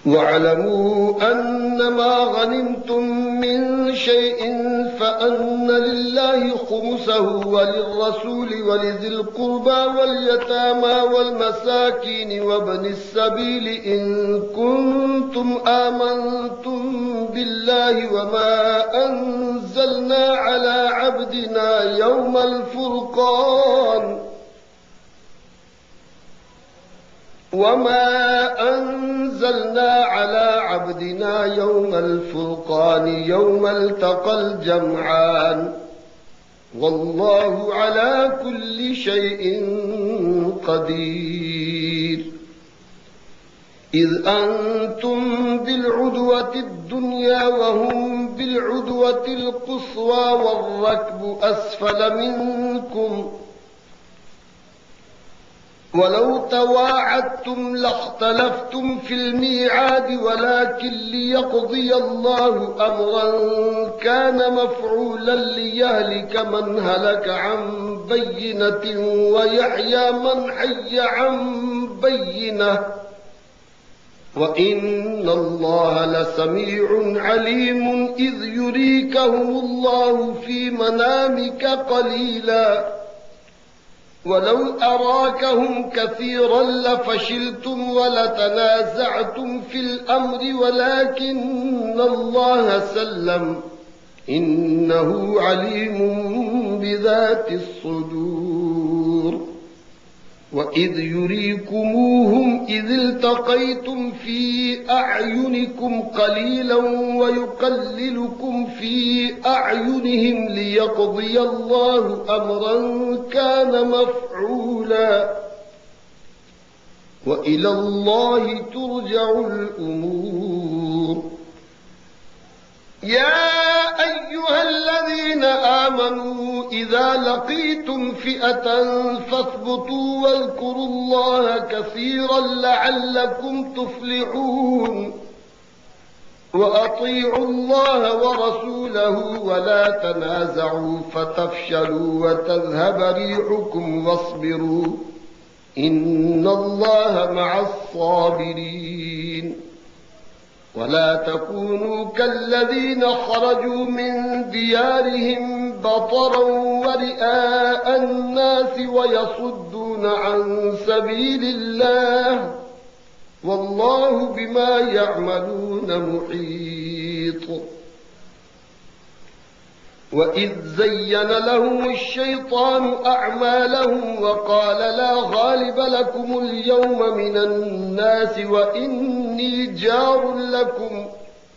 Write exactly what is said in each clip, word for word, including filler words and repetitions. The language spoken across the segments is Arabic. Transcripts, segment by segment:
واعلموا أنما غنمتم من شيء فأن لله خمسه وللرسول ولذي القربى واليتامى والمساكين وابن السبيل إن كنتم آمنتم بالله وما أنزلنا على عبدنا يوم الفرقان وما أنزلنا على عبدنا يوم الفرقان يوم التقى الجمعان والله على كل شيء قدير. إذ أنتم بالعدوة الدنيا وهم بالعدوة القصوى والركب أسفل منكم ولو تواعدتم لاختلفتم في الميعاد ولكن ليقضي الله أمرا كان مفعولا ليهلك من هلك عن بينة ويحيى من حي عن بينة وإن الله لسميع عليم. إذ يريكهم الله في منامك قليلا ولو أراكهم كثيرا لفشلتم ولتنازعتم في الأمر ولكن الله سلم إنه عليم بذات الصدور. وإذ يريكموهم إذ التقيتم في أعينكم قليلا ويقللكم في أعينهم ليقضي الله أمرا كان مفعولا وإلى الله ترجع الأمور. يا أيها الذين آمنوا إذا لقيتم فئة فاثبتوا واذكروا الله كثيرا لعلكم تفلحون. وأطيعوا الله ورسوله ولا تنازعوا فتفشلوا وتذهب ريحكم واصبروا إن الله مع الصابرين. ولا تكونوا كالذين خرجوا من ديارهم بطرا ورئاء الناس ويصدون عن سبيل الله والله بما يعملون محيط. وإذ زين لهم الشيطان أعمالهم وقال لا غالب لكم اليوم من الناس وإني جار لكم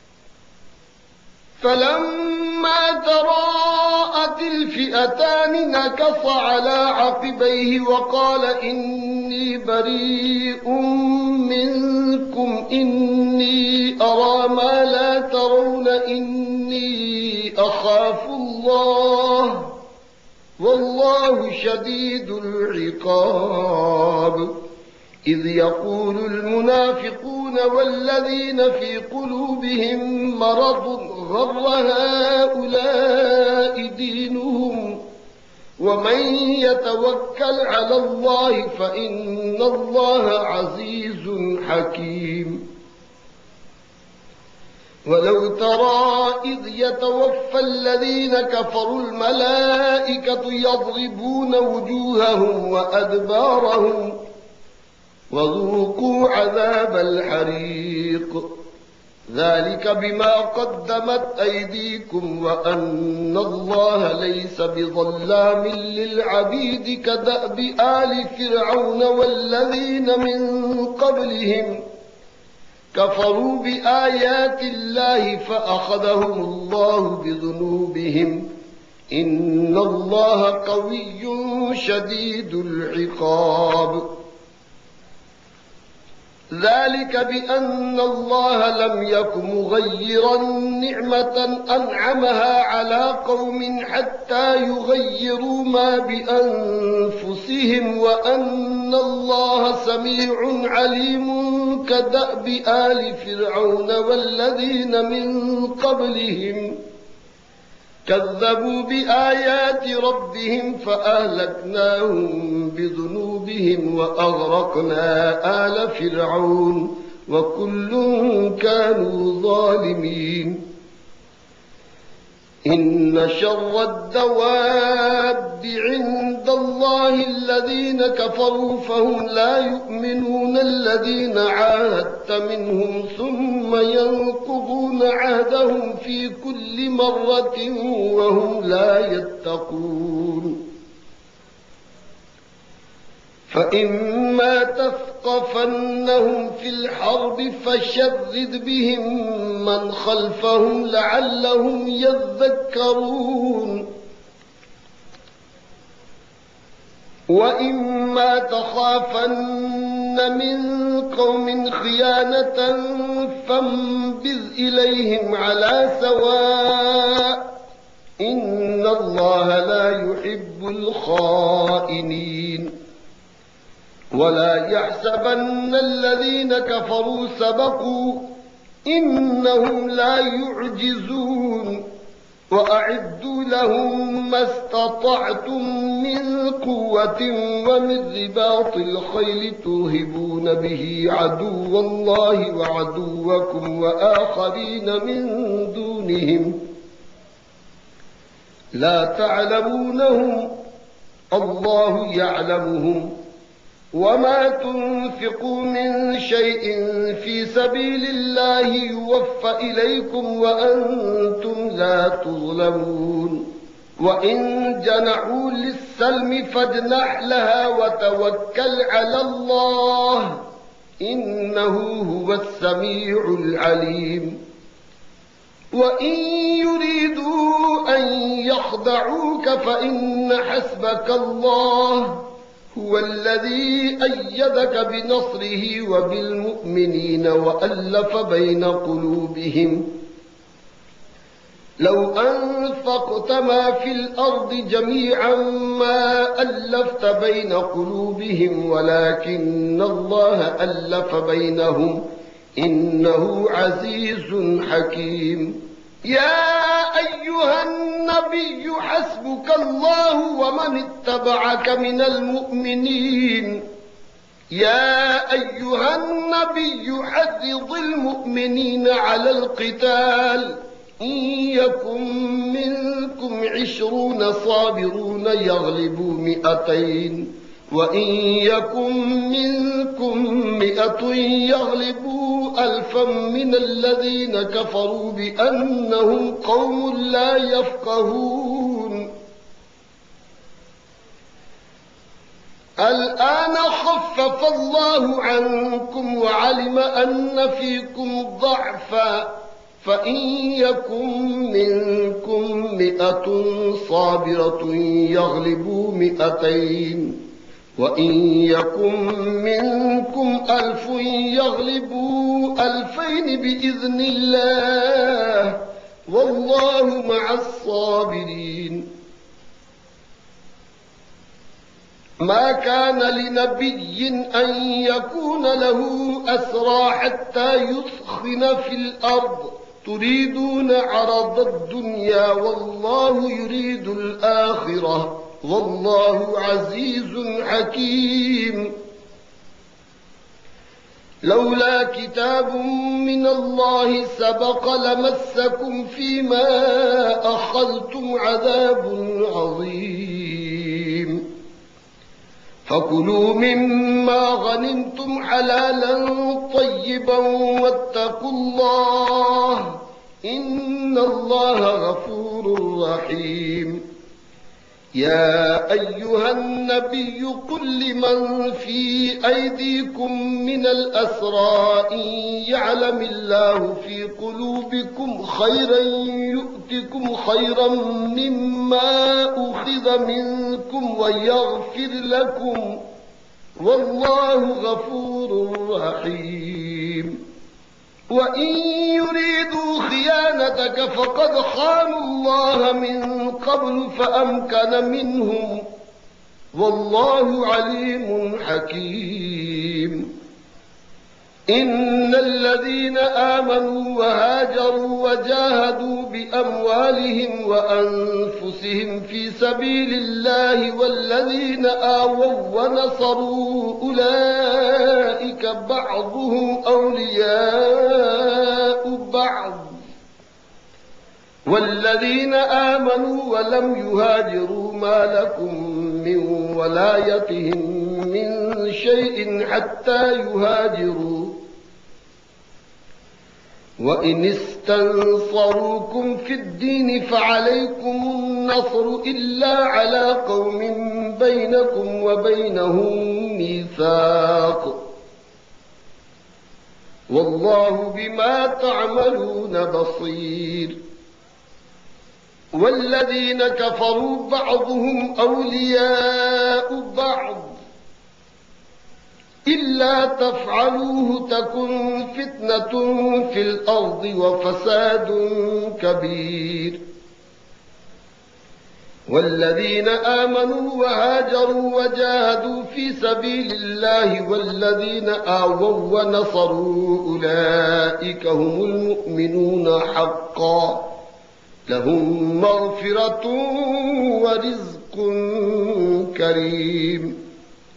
فلما تراءت الفئتان نكص على عقبيه وقال إني بريء منكم إني أرى ما لا ترون إني أخاف الله والله شديد العقاب. إذ يقول المنافقون والذين في قلوبهم مرض غر هؤلاء دينهم ومن يتوكل على الله فإن الله عزيز حكيم. ولو ترى إذ يتوفى الذين كفروا الملائكة يضربون وجوههم وأدبارهم وذوقوا عذاب الحريق ذلك بما قدمت أيديكم وأن الله ليس بظلام للعبيد كدأب آل فرعون والذين من قبلهم كفروا بآيات الله فأخذهم الله بذنوبهم إن الله قوي شديد العقاب. ذلك بأن الله لم يك مغيرا نعمة أنعمها على قوم حتى يغيروا ما بأنفسهم وأن الله سميع عليم كدأب آل فرعون والذين من قبلهم كذبوا بآيات ربهم فأهلكناهم بذنوبهم وأغرقنا آل فرعون وكل كانوا ظالمين. إن شر الدواب عند الله الذين كفروا فهم لا يؤمنون الذين عاهدت منهم ثم ينقضون عهدهم في كل مرة وهم لا يتقون. فإما تثقفنهم في الحرب فشرد بهم من خلفهم لعلهم يذكرون. وإما تخافن من قوم خيانة فانبذ إليهم على سواء إن الله لا يحب الخائنين. ولا يحسبن الذين كفروا سبقوا إنهم لا يعجزون. وأعدوا لهم ما استطعتم من قوة ومن رباط الخيل ترهبون به عدو الله وعدوكم وآخرين من دونهم لا تعلمونهم الله يعلمهم. وما تنفقوا من شيء في سبيل الله يوفى إليكم وأنتم لا تظلمون. وإن جنحوا للسلم فاجنح لها وتوكل على الله إنه هو السميع العليم. وإن يريدوا أن يخدعوك فإن حسبك الله هو الذي أيدك بنصره وبالمؤمنين وألف بين قلوبهم. لو أنفقت ما في الأرض جميعا ما ألفت بين قلوبهم ولكن الله ألف بينهم إنه عزيز حكيم. يا أيها النبي حسبك الله ومن اتبعك من المؤمنين. يا أيها النبي حرض المؤمنين على القتال إن يكن منكم عشرون صابرون يغلبوا مئتين وإن يكن منكم مئة يغلبوا ألفا من الذين كفروا بأنهم قوم لا يفقهون. الآن خفف الله عنكم وعلم أن فيكم ضعفا فإن يكن منكم مئة صابرة يغلبوا مئتين وإن يكن منكم ألف يغلبوا ألفين بإذن الله والله مع الصابرين. ما كان لنبي أن يكون له أسرى حتى يثخن في الأرض تريدون عرض الدنيا والله يريد الآخرة والله عزيز حكيم. لولا كتاب من الله سبق لمسكم فيما أخذتم عذاب عظيم. فكلوا مما غنمتم حلالا طيبا واتقوا الله إن الله غفور رحيم. يا أيها النبي قل لمن في أيديكم من الأسرى إن يعلم الله في قلوبكم خيرا يؤتكم خيرا مما أخذ منكم ويغفر لكم والله غفور رحيم. وإن يريدوا خيانتك فقد خانوا الله من قبل فأمكن منهم والله عليم حكيم. إن الذين آمنوا وهاجروا وجاهدوا بأموالهم وأنفسهم في سبيل الله والذين آووا ونصروا أولئك بعضهم أولياء بعض والذين آمنوا ولم يهاجروا ما لكم من ولايتهم من شيء حتى يهاجروا وإن استنصروكم في الدين فعليكم النصر إلا على قوم بينكم وبينهم ميثاق والله بما تعملون بصير والذين كفروا بعضهم أولياء بعض إلا تفعلوه تكن فتنة في الأرض وفساد كبير والذين آمنوا وهاجروا وجاهدوا في سبيل الله والذين آووا ونصروا أولئك هم المؤمنون حقا لهم مغفرة ورزق كريم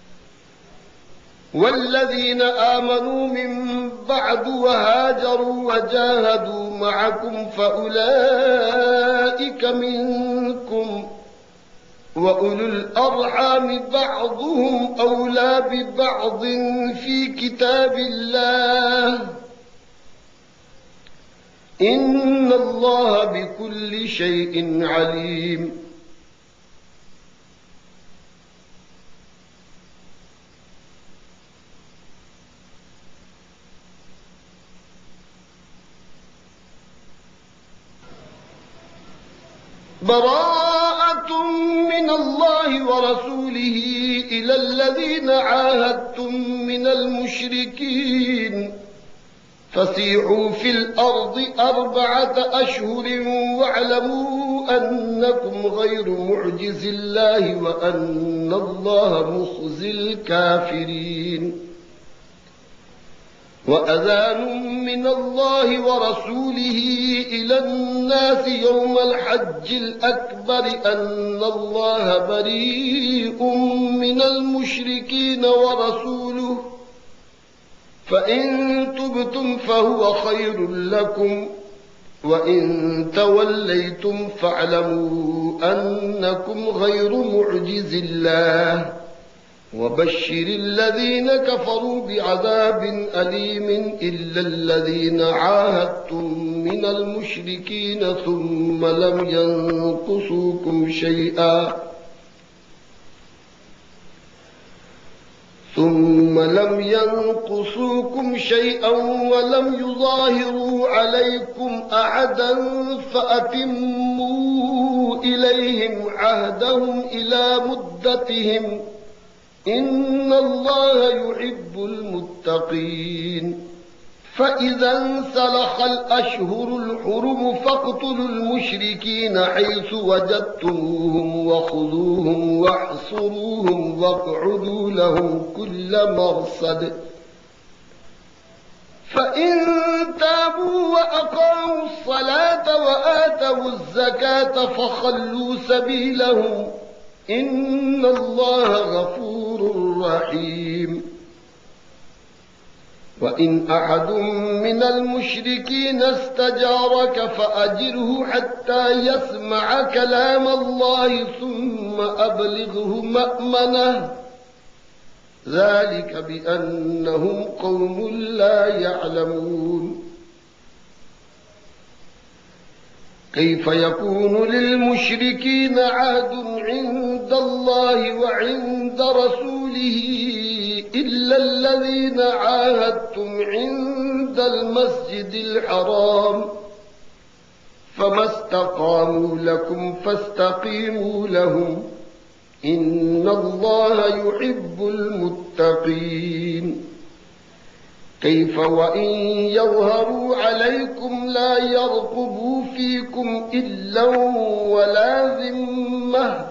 والذين آمنوا من بعد وهاجروا وجاهدوا معكم فأولئك منكم وأولو الأرحام بعضهم أولى ببعض في كتاب الله إن الله بكل شيء عليم براءة من الله ورسوله إلى الذين عاهدتم من المشركين فسيحوا في الأرض أربعة أشهر واعلموا أنكم غير معجز الله وأن الله مخزي الكافرين وأذان من الله ورسوله إلى الناس يوم الحج الأكبر أن الله بريء من المشركين ورسوله فإن تبتم فهو خير لكم وإن توليتم فاعلموا أنكم غير معجز الله وبشر الذين كفروا بعذاب أليم إلا الذين عاهدتم من المشركين ثم لم ينقصوكم شيئا ثم لم ينقصوكم شيئا ولم يظاهروا عليكم أحدا فأتموا إليهم عهدهم إلى مدتهم إن الله يحب المتقين فإذا انسلخ الأشهر الحرم فاقتلوا المشركين حيث وجدتموهم وخذوهم واحصروهم واقعدوا لهم كل مرصد فإن تابوا وأقاموا الصلاة وآتوا الزكاة فخلوا سبيلهم إن الله غفور رحيم وإن أحد من المشركين استجارك فأجره حتى يسمع كلام الله ثم أبلغه مأمنه ذلك بأنهم قوم لا يعلمون كيف يكون للمشركين عهد عند الله وعند رسوله إلا الذين عاهدتم عند المسجد الحرام فما استقاموا لكم فاستقيموا لهم إن الله يحب المتقين كيف وإن يظهروا عليكم لا يرقبوا فيكم إلا ولا ذمة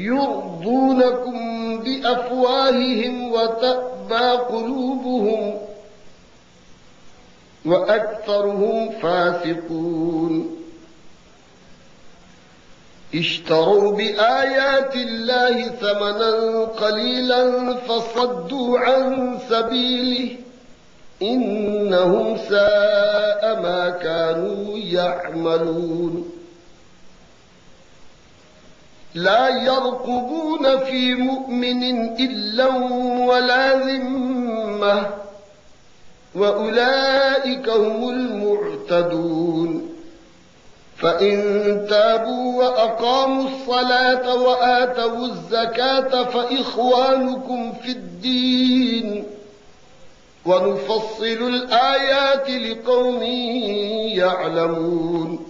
يرضونكم بأفواههم وتأبى قلوبهم وأكثرهم فاسقون اشتروا بآيات الله ثمنا قليلا فصدوا عن سبيله إنهم ساء ما كانوا يعملون لا يرقبون في مؤمن إلا ولا ذمة وأولئك هم المعتدون فإن تابوا وأقاموا الصلاة وآتوا الزكاة فإخوانكم في الدين ونفصل الآيات لقوم يعلمون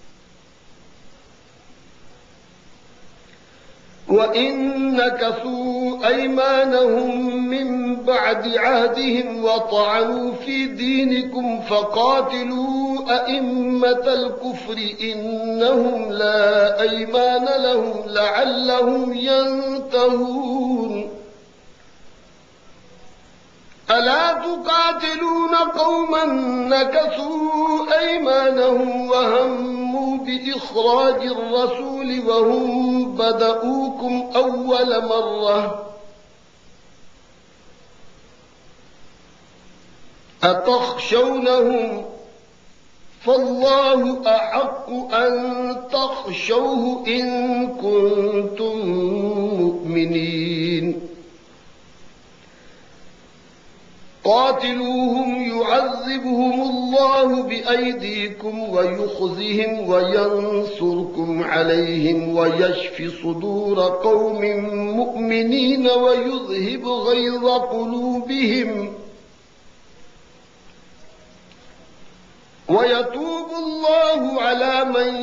وإن نكثوا أيمانهم من بعد عهدهم وطعنوا في دينكم فقاتلوا أئمة الكفر إنهم لا أيمان لهم لعلهم ينتهون ألا تقاتلون قوما نكثوا أيمانهم وهموا بإخراج الرسول وهم بدؤوكم أول مرة أتخشونهم فالله أحق أن تخشوه إن كنتم مؤمنين قاتلوهم يعذبهم الله بأيديكم ويخزهم وينصركم عليهم ويشف صدور قوم مؤمنين ويذهب غيظ قلوبهم ويتوب الله على من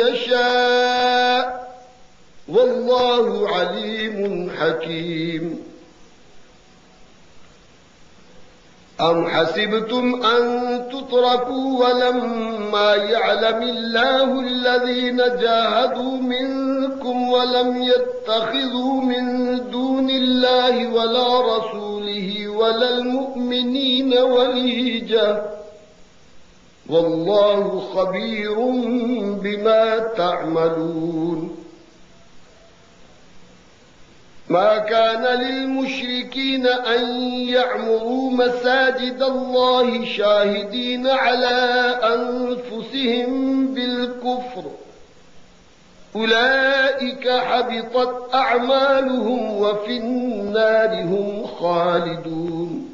يشاء والله عليم حكيم أم حسبتم أن تتركوا ولما يعلم الله الذين جاهدوا منكم ولم يتخذوا من دون الله ولا رسوله ولا المؤمنين وليجا والله خبير بما تعملون ما كان للمشركين أن يعمروا مساجد الله شاهدين على أنفسهم بالكفر أولئك حبطت أعمالهم وفي النار هم خالدون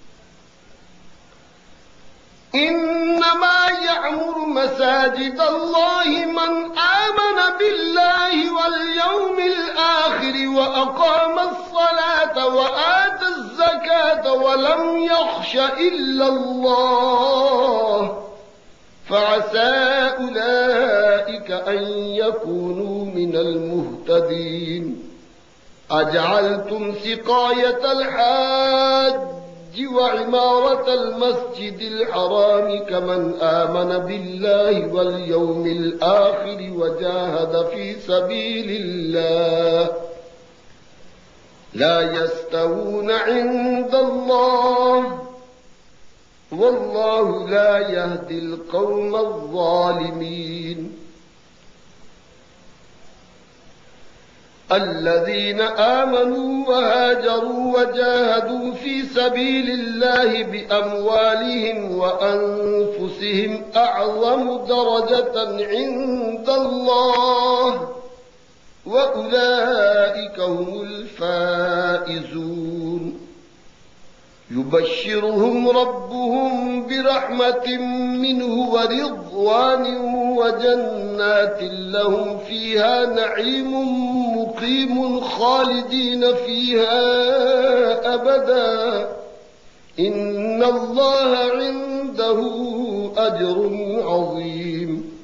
إنما يعمر مساجد الله من آمن بالله واليوم الآخر وأقام الصلاة وآتى الزكاة ولم يخش إلا الله فعسى أولئك أن يكونوا من المهتدين أجعلتم سقاية الحاج وعمارة المسجد الحرام كمن آمن بالله واليوم الآخر وجاهد في سبيل الله لا يستوون عند الله والله لا يهدي القوم الظالمين الذين آمنوا وهاجروا وجاهدوا في سبيل الله بأموالهم وأنفسهم أعظم درجة عند الله وأولئك هم الفائزون يبشرهم ربهم برحمة منه ورضوان وجنات لهم فيها نعيم مقيم خالدين فيها أبدا إن الله عنده أجر عظيم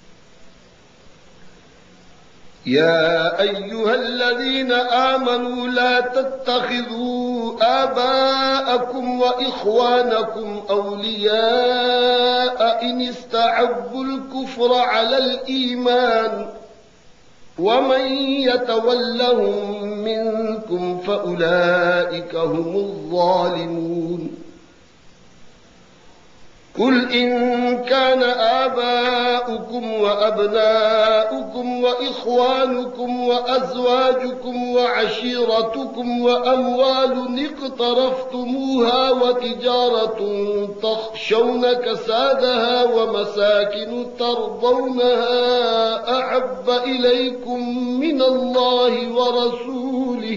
يا أيها الذين آمنوا لا تتخذوا آباءكم وإخوانكم أولياء إن استحبوا الكفر على الإيمان ومن يتولهم منكم فأولئك هم الظالمون قل إن كان آباؤكم وأبناؤكم وإخوانكم وأزواجكم وعشيرتكم وأموال اقترفتموها وتجارة تخشون كسادها ومساكن ترضونها أحب إليكم من الله ورسوله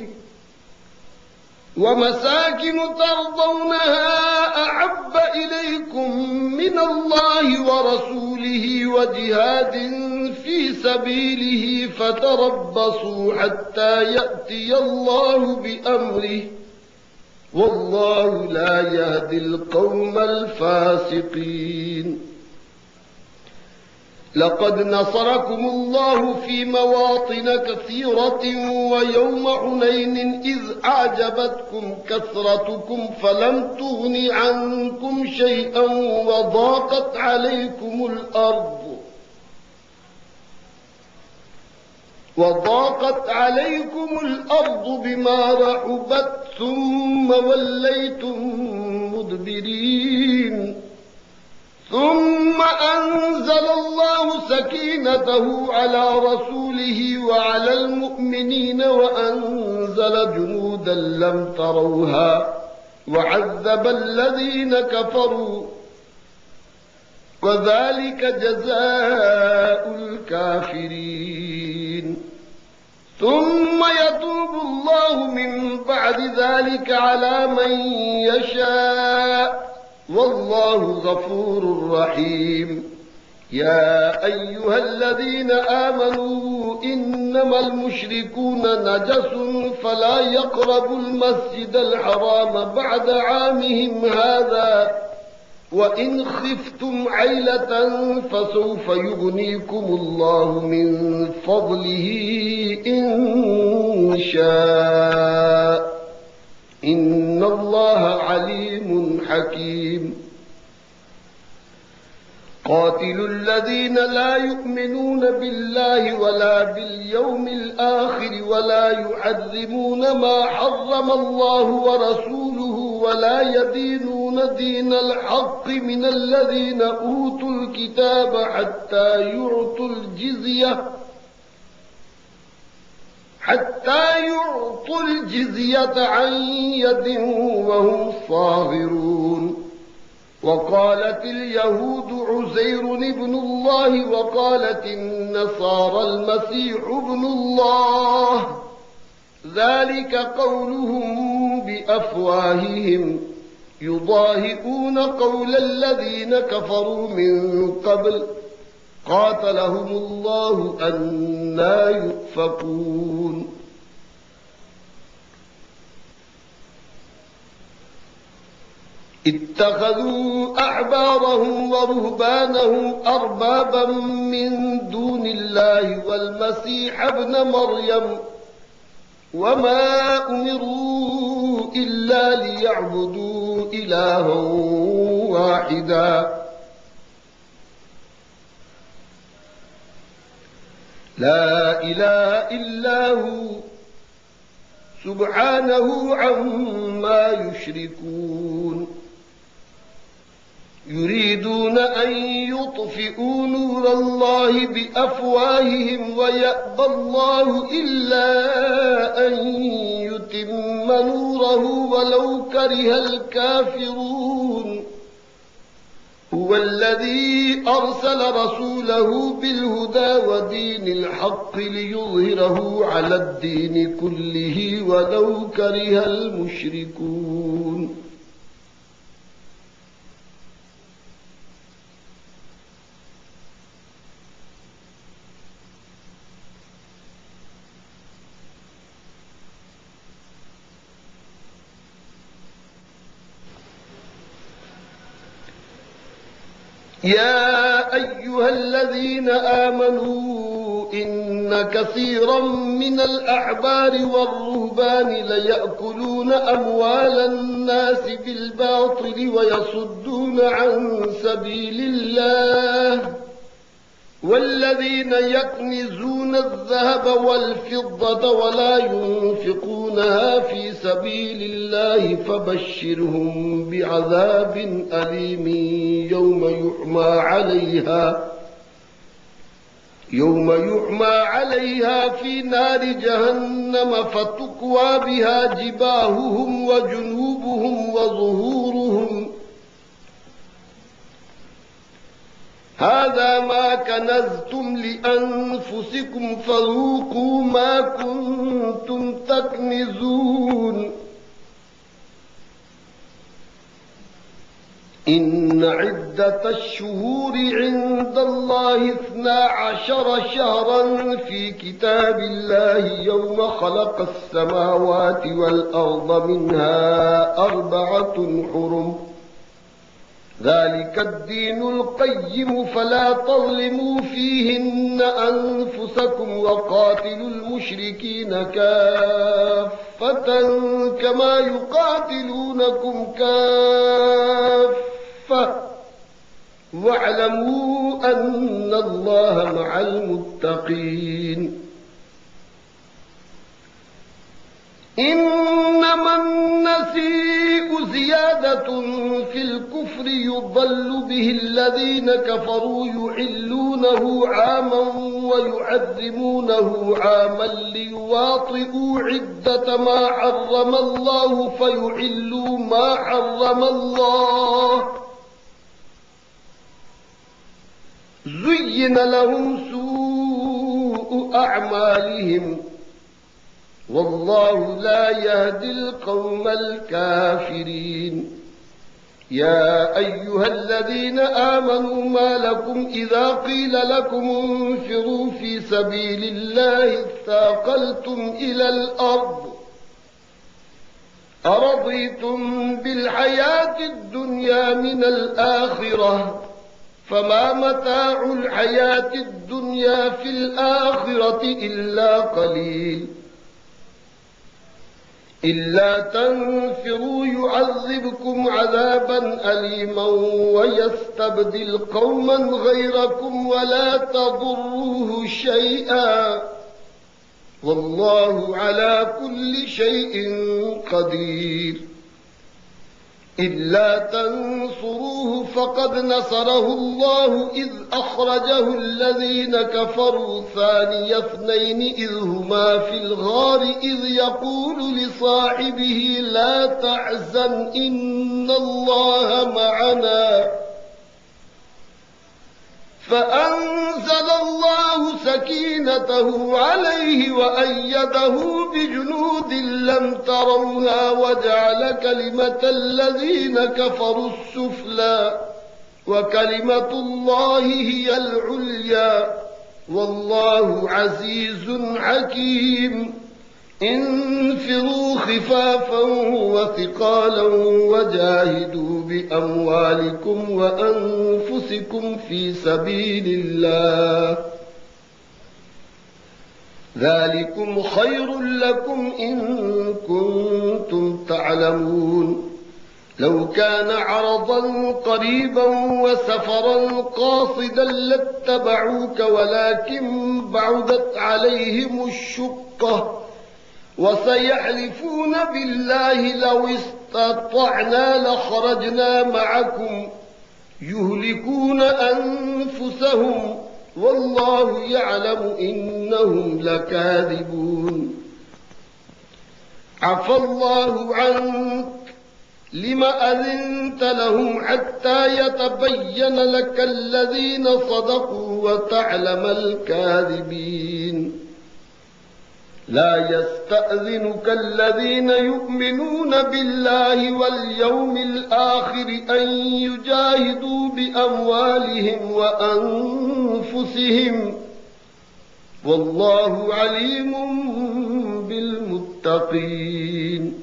ومساكن ترضونها أحب إليكم من الله ورسوله وجهاد في سبيله فتربصوا حتى يأتي الله بأمره والله لا يهدي القوم الفاسقين. لقد نصركم الله في مواطن كثيرة ويوم حنين إذ أعجبتكم كثرتكم فلم تغن عنكم شيئا وضاقت عليكم الأرض وضاقت عليكم الأرض بما رحبت ثم وليتم مدبرين ثم أنزل الله سكينته على رسوله وعلى المؤمنين وأنزل جنودا لم تروها وعذب الذين كفروا وذلك جزاء الكافرين. ثم يتوب الله من بعد ذلك على من يشاء والله غفور رحيم. يا أيها الذين آمنوا إنما المشركون نجس فلا يقربوا المسجد الحرام بعد عامهم هذا وإن خفتم عيلة فسوف يغنيكم الله من فضله إن شاء إن الله عليم حكيم. قاتلوا الذين لا يؤمنون بالله ولا باليوم الآخر ولا يحرمون ما حرم الله ورسوله ولا يدينون دين الحق من الذين أوتوا الكتاب حتى يعطوا الجزية حتى يعطوا الجزية عن يد وهم صاغرون. وقالت اليهود عزير ابن الله وقالت النصارى المسيح ابن الله ذلك قولهم بأفواههم يضاهئون قول الذين كفروا من قبل قاتلهم الله أنى يؤفكون. اتخذوا أحبارهم ورهبانهم أربابا من دون الله والمسيح ابن مريم وما أمروا إلا ليعبدوا إلها واحدا لا إله إلا هو سبحانه عما يشركون. يريدون أن يطفئوا نور الله بأفواههم ويأبى الله إلا أن يتم نوره ولو كره الكافرون. هو الذي أرسل رسوله بالهدى ودين الحق ليظهره على الدين كله ولو كره المشركون. يا أيها الذين آمنوا إن كثيرا من الأحبار والرهبان ليأكلون أموال الناس بالباطل ويصدون عن سبيل الله والذين يكنزون الذهب والفضة ولا ينفقونها في سبيل الله فبشرهم بعذاب أليم يوم يحمى عليها يوم يحمى عليها في نار جهنم فتكوى بها جباههم وجنوبهم وظهورهم هذا ما كنزتم لأنفسكم فذوقوا ما كنتم تكنزون إن عدة الشهور عند الله اثنا عشر شهرا في كتاب الله يوم خلق السماوات والأرض منها أربعة حرم ذلك الدين القيم فلا تظلموا فيهن أنفسكم وقاتلوا المشركين كافة كما يقاتلونكم كافة واعلموا أن الله مع المتقين إنما النسيء زيادة في الكفر يضل به الذين كفروا يحلونه عاما ويحرمونه عاما ليواطئوا عدة ما حرم الله فيحلوا ما حرم الله زين لهم سوء أعمالهم والله لا يهدي القوم الكافرين يا أيها الذين آمنوا ما لكم إذا قيل لكم انفروا في سبيل الله اثاقلتم إلى الأرض أرضيتم بالحياة الدنيا من الآخرة فما متاع الحياة الدنيا في الآخرة إلا قليل إلا تنفروا يعذبكم عذابا أليما ويستبدل قوما غيركم ولا تضروه شيئا والله على كل شيء قدير إلا تنصروه فقد نصره الله إذ أخرجه الذين كفروا ثاني اثنين إذ هما في الغار إذ يقول لصاحبه لا تحزن إن الله معنا فأنزل الله سكينته عليه وأيده بجنود لم تروها وجعل كلمة الذين كفروا السفلى وكلمة الله هي العليا والله عزيز حكيم انفروا خفافا وثقالا وجاهدوا بأموالكم وأنفسكم في سبيل الله ذلكم خير لكم إن كنتم تعلمون لو كان عرضا قريبا وسفرا قاصدا لاتبعوك ولكن بعدت عليهم الشقة وسيحلفون بالله لو استطعنا لخرجنا معكم يهلكون أنفسهم والله يعلم إنهم لكاذبون عفى الله عنك لم أذنت لهم حتى يتبين لك الذين صدقوا وتعلم الكاذبين لا يستأذنك الذين يؤمنون بالله واليوم الآخر أن يجاهدوا بأموالهم وأنفسهم والله عليم بالمتقين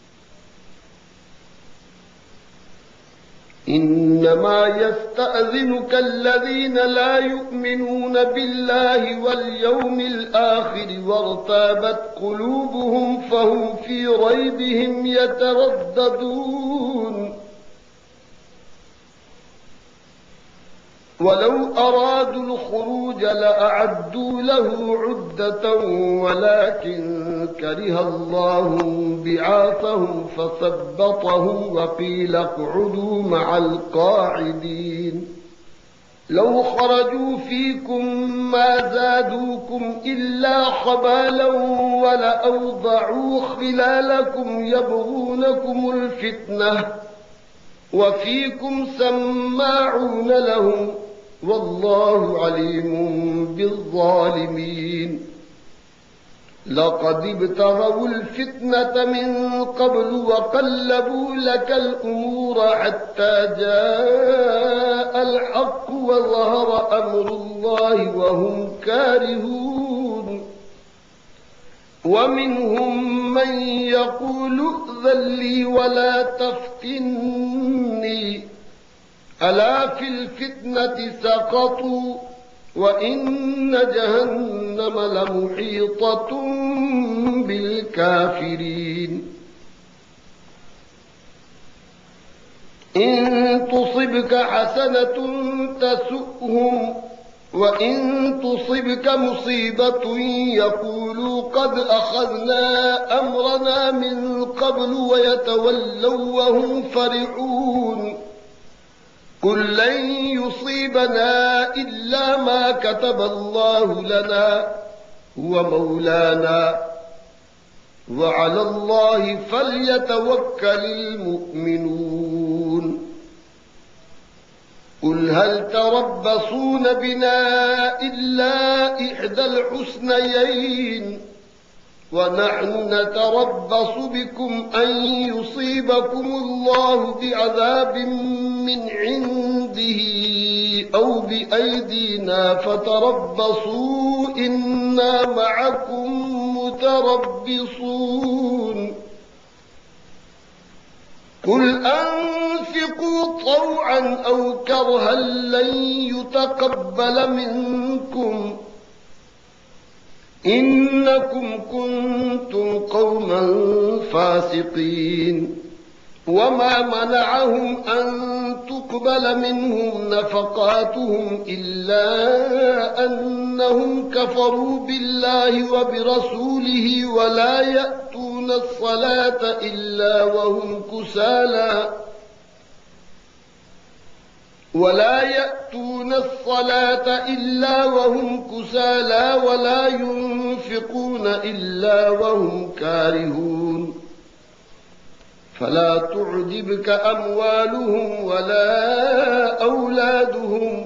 إنما يستأذنك الذين لا يؤمنون بالله واليوم الآخر وارتابت قلوبهم فهم في ريبهم يترددون ولو أرادوا الخروج لأعدوا له عدة ولكن كره الله بعاثهم فثبطهم وقيل اقعدوا مع القاعدين لو خرجوا فيكم ما زادوكم إلا خبالا ولأوضعوا خلالكم يبغونكم الفتنة وفيكم سماعون لهم والله عليم بالظالمين لقد ابتغوا الفتنة من قبل وقلبوا لك الأمور حتى جاء الحق وظهر أمر الله وهم كارهون ومنهم من يقول ائذن لي ولا تفتني ألا في الفتنة سقطوا وإن جهنم لمحيطة بالكافرين إن تصبك حسنة تسؤهم وإن تصبك مصيبة يقولوا قد أخذنا أمرنا من قبل ويتولوا وهم فرحون قل لن يصيبنا إلا ما كتب الله لنا هو مولانا وعلى الله فليتوكل المؤمنون قل هل تربصون بنا إلا إحدى الحسنيين ونحن نتربص بكم أن يصيبكم الله بعذاب من عنده أو بأيدينا فتربصوا إنا معكم متربصون قل أنفقوا طوعا أو كرها لن يتقبل منكم إنكم كنتم قوما فاسقين وما منعهم أن تقبل منهم نفقاتهم إلا أنهم كفروا بالله وبرسوله ولا يأتون الصلاة إلا وهم كسالى ولا يأتون الصلاة إلا وهم كسالى ولا ينفقون إلا وهم كارهون فلا تعجبك أموالهم ولا أولادهم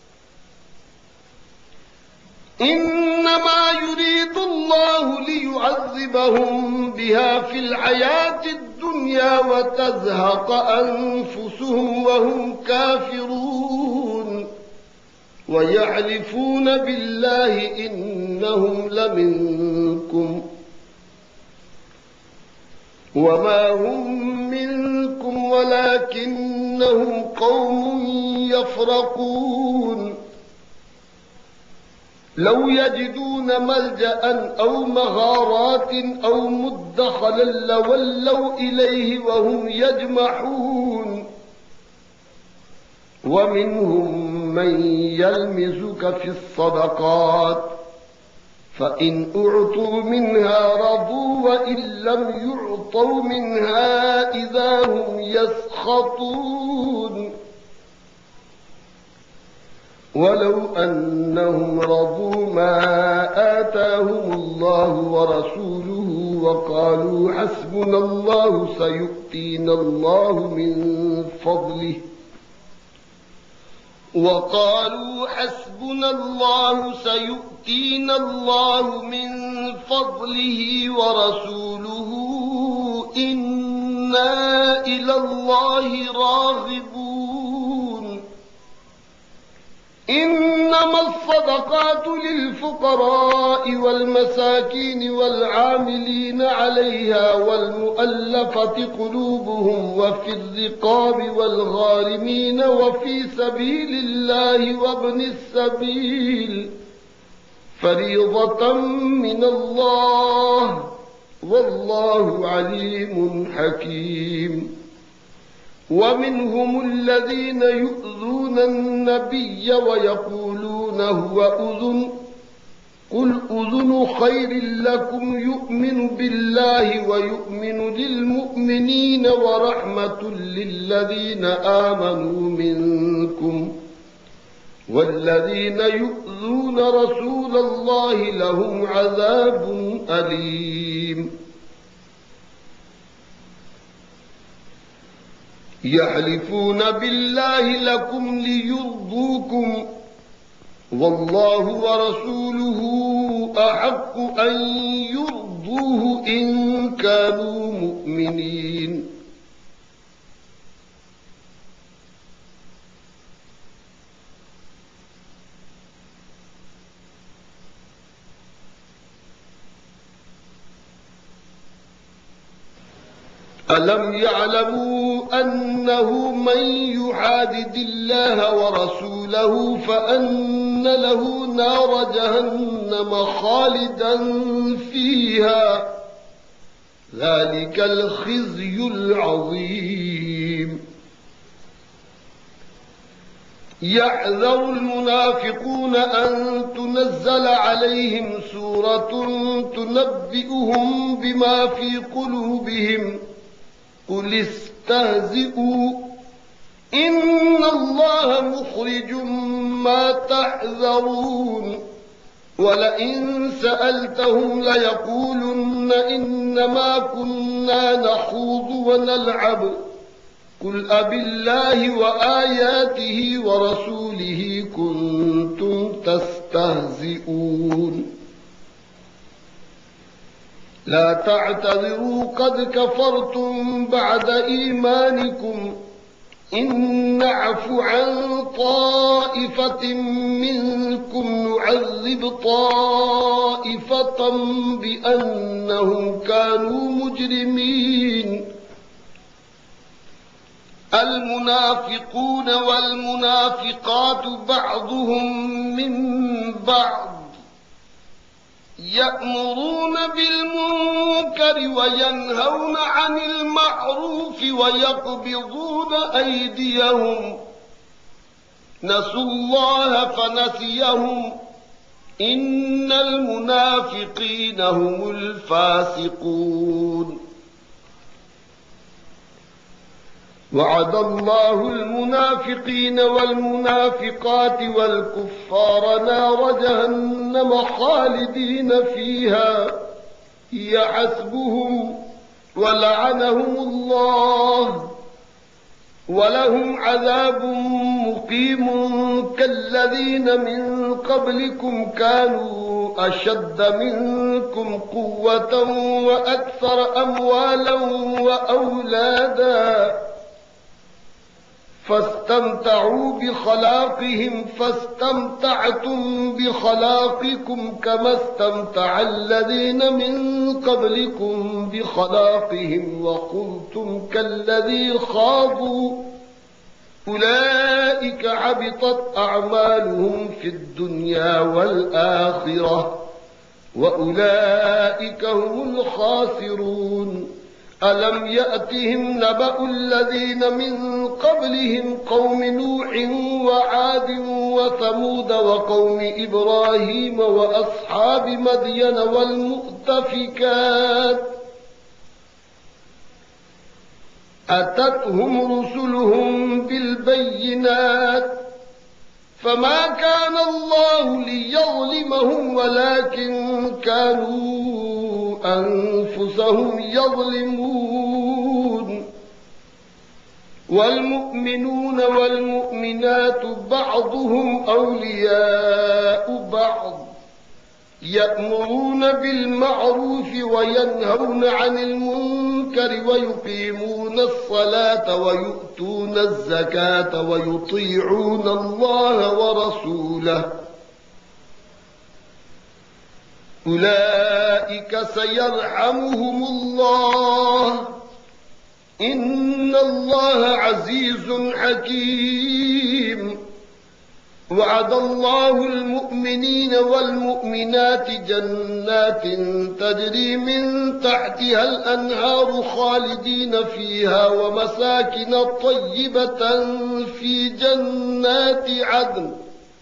إنما يريد الله ليعذبهم بها في الحياة الدنيا وتزهق أنفسهم وهم كافرون ويحلفون بالله إنهم لمنكم وما هم منكم ولكنهم قوم يفرقون لو يجدون ملجأ أو مغارات أو مدخلا لولوا إليه وهم يجمحون ومنهم من يلمزك في الصدقات فإن أعطوا منها رضوا وإن لم يعطوا منها إذا هم يسخطون ولو أنهم رضوا ما آتاهم الله ورسوله وقالوا حسبنا الله سيؤتينا الله من فضله وقالوا حسبنا الله سيؤتينا الله من فضله ورسوله إنا إلى الله راغبون إنما الصدقات للفقراء والمساكين والعاملين عليها والمؤلفة قلوبهم وفي الرقاب والغارمين وفي سبيل الله وابن السبيل فريضة من الله والله عليم حكيم ومنهم الذين يؤذون النبي ويقولون هو أذن قل أذن خير لكم يؤمن بالله ويؤمن للمؤمنين ورحمة للذين آمنوا منكم والذين يؤذون رسول الله لهم عذاب أليم يحلفون بالله لكم ليرضوكم والله ورسوله أحق أن يرضوه إن كانوا مؤمنين ألم يعلموا أنه من يحادد الله ورسوله فأن له نار جهنم خالدا فيها ذلك الخزي العظيم يحذر المنافقون أن تنزل عليهم سورة تنبئهم بما في قلوبهم قل استهزئوا إن الله مخرج ما تحذرون ولئن سألتهم ليقولن إنما كنا نخوض ونلعب قل أبالله وآياته ورسوله كنتم تستهزئون لا تعتذروا قد كفرتم بعد إيمانكم إن نعف عن طائفة منكم نعذب طائفة بأنهم كانوا مجرمين المنافقون والمنافقات بعضهم من بعض يأمرون بالمنكر وينهون عن المعروف ويقبضون أيديهم نسوا الله فنسيهم إن المنافقين هم الفاسقون وعد الله المنافقين والمنافقات والكفار نار جهنم خالدين فيها هي حسبهم ولعنهم الله ولهم عذاب مقيم كالذين من قبلكم كانوا أشد منكم قوة وأكثر أموالا وأولادا فاستمتعوا بخلاقهم فاستمتعتم بخلاقكم كما استمتع الذين من قبلكم بخلاقهم وخذتم كالذي خاضوا أولئك حبطت أعمالهم في الدنيا والآخرة وأولئك هم الخاسرون ألم يأتهم نبأ الذين من قبلهم قوم نوح وعاد وثمود وقوم إبراهيم وأصحاب مدين والمؤتفكات أتتهم رسلهم بالبينات فما كان الله ليظلمهم ولكن كانوا أنفسهم يظلمون والمؤمنون والمؤمنات بعضهم أولياء بعض يأمرون بالمعروف وينهون عن المنكر ويقيمون الصلاة ويؤتون الزكاة ويطيعون الله ورسوله أولئك سيرحمهم الله إن الله عزيز حكيم وعد الله المؤمنين والمؤمنات جنات تجري من تحتها الأنهار خالدين فيها ومساكن طيبة في جنات عدن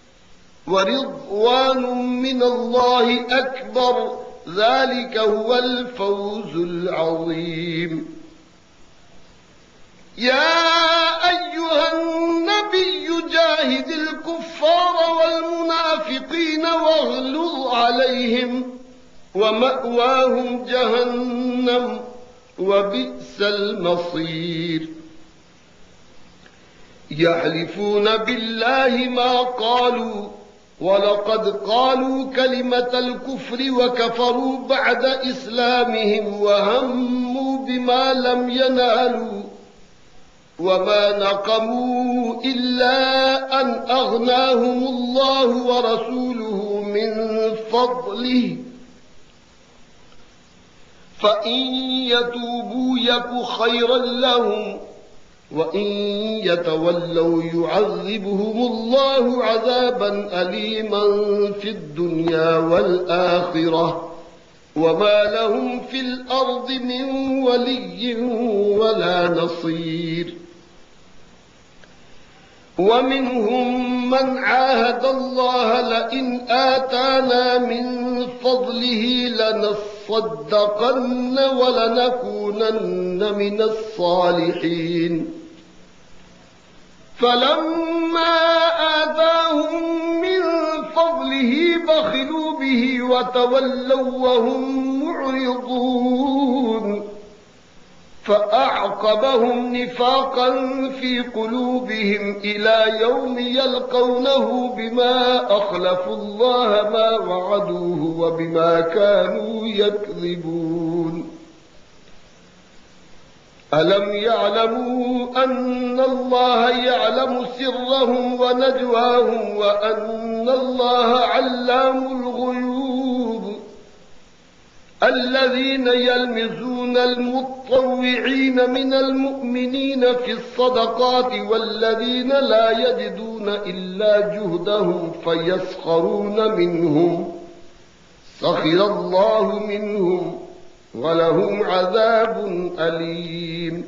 ورضوان من الله أكبر ذلك هو الفوز العظيم. يا أيها النبي جاهد الكفار والمنافقين واغلظ عليهم ومأواهم جهنم وبئس المصير. يحلفون بالله ما قالوا ولقد قالوا كلمة الكفر وكفروا بعد إسلامهم وهموا بما لم ينالوا وما نقموا إلا أن أغناهم الله ورسوله من فضله فإن يتوبوا يك خيرا لهم وإن يتولوا يعذبهم الله عذابا أليما في الدنيا والآخرة وما لهم في الأرض من ولي ولا نصير. ومنهم من عاهد الله لئن آتانا من فضله لنصدقن ولنكونن من الصالحين فلما آتاهم من فضله بخلوا به وتولوا وهم معرضون فأعقبهم نفاقا في قلوبهم إلى يوم يلقونه بما أخلفوا الله ما وعدوه وبما كانوا يكذبون. ألم يعلموا أن الله يعلم سرهم ونجواهم وأن الله علام الغيوب. الذين يلمزون المتطوعين من المؤمنين في الصدقات والذين لا يجدون إلا جهدهم فيسخرون منهم سخر الله منهم ولهم عذاب أليم.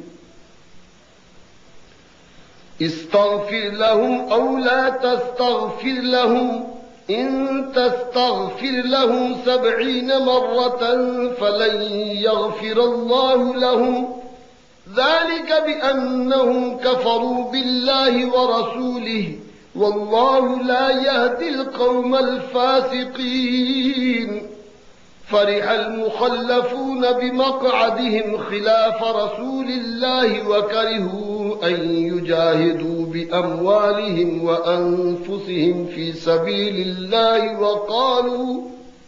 استغفر لهم أو لا تستغفر لهم إن تستغفر لهم سبعين مرة فلن يغفر الله لهم ذلك بأنهم كفروا بالله ورسوله والله لا يهدي القوم الفاسقين. فرح المخلفون بمقعدهم خلاف رسول الله وكرهوا أن يجاهدوا بأموالهم وأنفسهم في سبيل الله وقالوا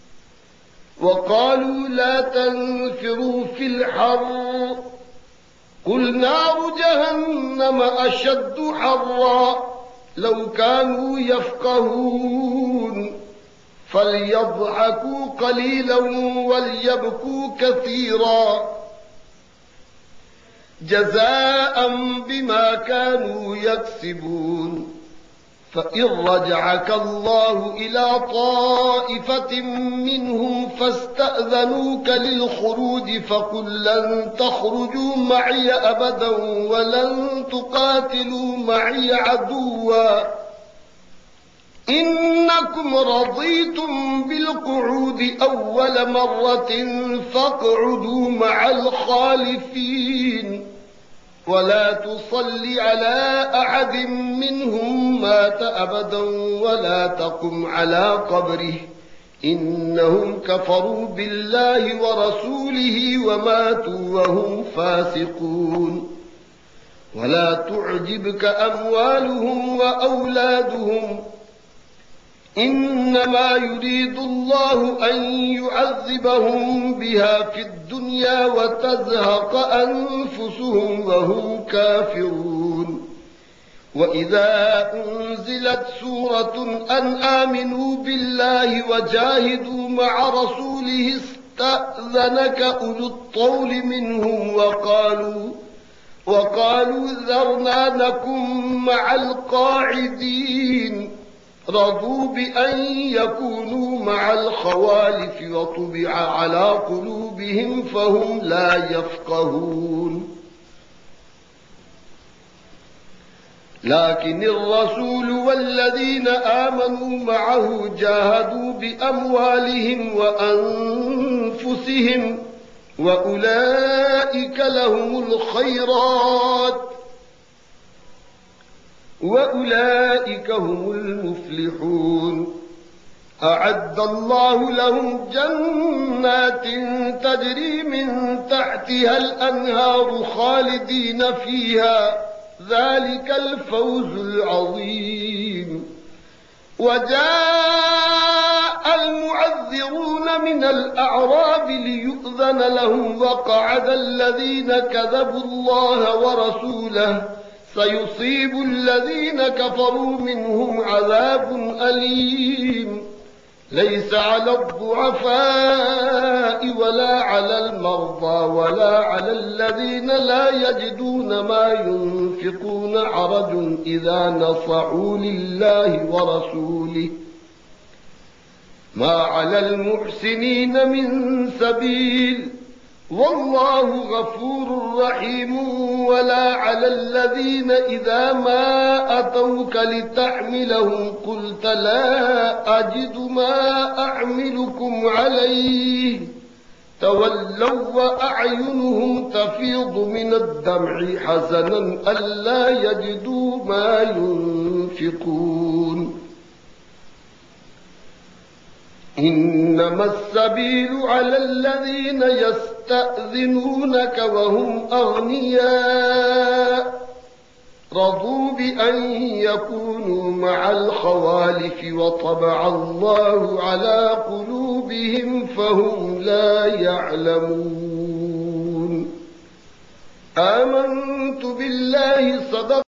وقالوا لا تنفروا في الحر قل نار جهنم أشد حرا لو كانوا يفقهون فليضحكوا قليلا وليبكوا كثيرا جزاء بما كانوا يكسبون. فإن رجعك الله إلى طائفة منهم فاستأذنوك للخروج فقل لن تخرجوا معي أبدا ولن تقاتلوا معي عدوا إنكم رضيتم بالقعود أول مرة فاقعدوا مع الخالفين ولا تصل على أحد منهم مات أبدا ولا تقم على قبره إنهم كفروا بالله ورسوله وماتوا وهم فاسقون. ولا تعجبك أموالهم وأولادهم إنما يريد الله أن يعذبهم بها في الدنيا وتزهق أنفسهم وهم كافرون. وإذا أنزلت سورة أن آمنوا بالله وجاهدوا مع رسوله استأذنك أولو الطول منهم وقالوا وقالوا ذرنا نكن مع القاعدين رضوا بأن يكونوا مع الخوالف وطبع على قلوبهم فهم لا يفقهون لكن الرسول والذين آمنوا معه جاهدوا بأموالهم وأنفسهم وأولئك لهم الخيرات وأولئك هم المفلحون أعد الله لهم جنات تجري من تحتها الأنهار خالدين فيها ذلك الفوز العظيم وجاء المعذرون من الأعراب ليؤذن لهم وقعد الذين كذبوا الله ورسوله سيصيب الذين كفروا منهم عذاب أليم ليس على الضعفاء ولا على المرضى ولا على الذين لا يجدون ما ينفقون حرج إذا نصحوا لله ورسوله ما على المحسنين من سبيل والله غفور رحيم ولا على الذين إذا ما أتوك لتحملهم قلت لا أجد ما أحملكم عليه تولوا وأعينهم تفيض من الدمع حزنا ألا يجدوا ما ينفقون إنما السبيل على الذين يستأذنونك وهم أغنياء رضوا بأن يكونوا مع الخوالف وطبع الله على قلوبهم فهم لا يعلمون آمنت بالله صدق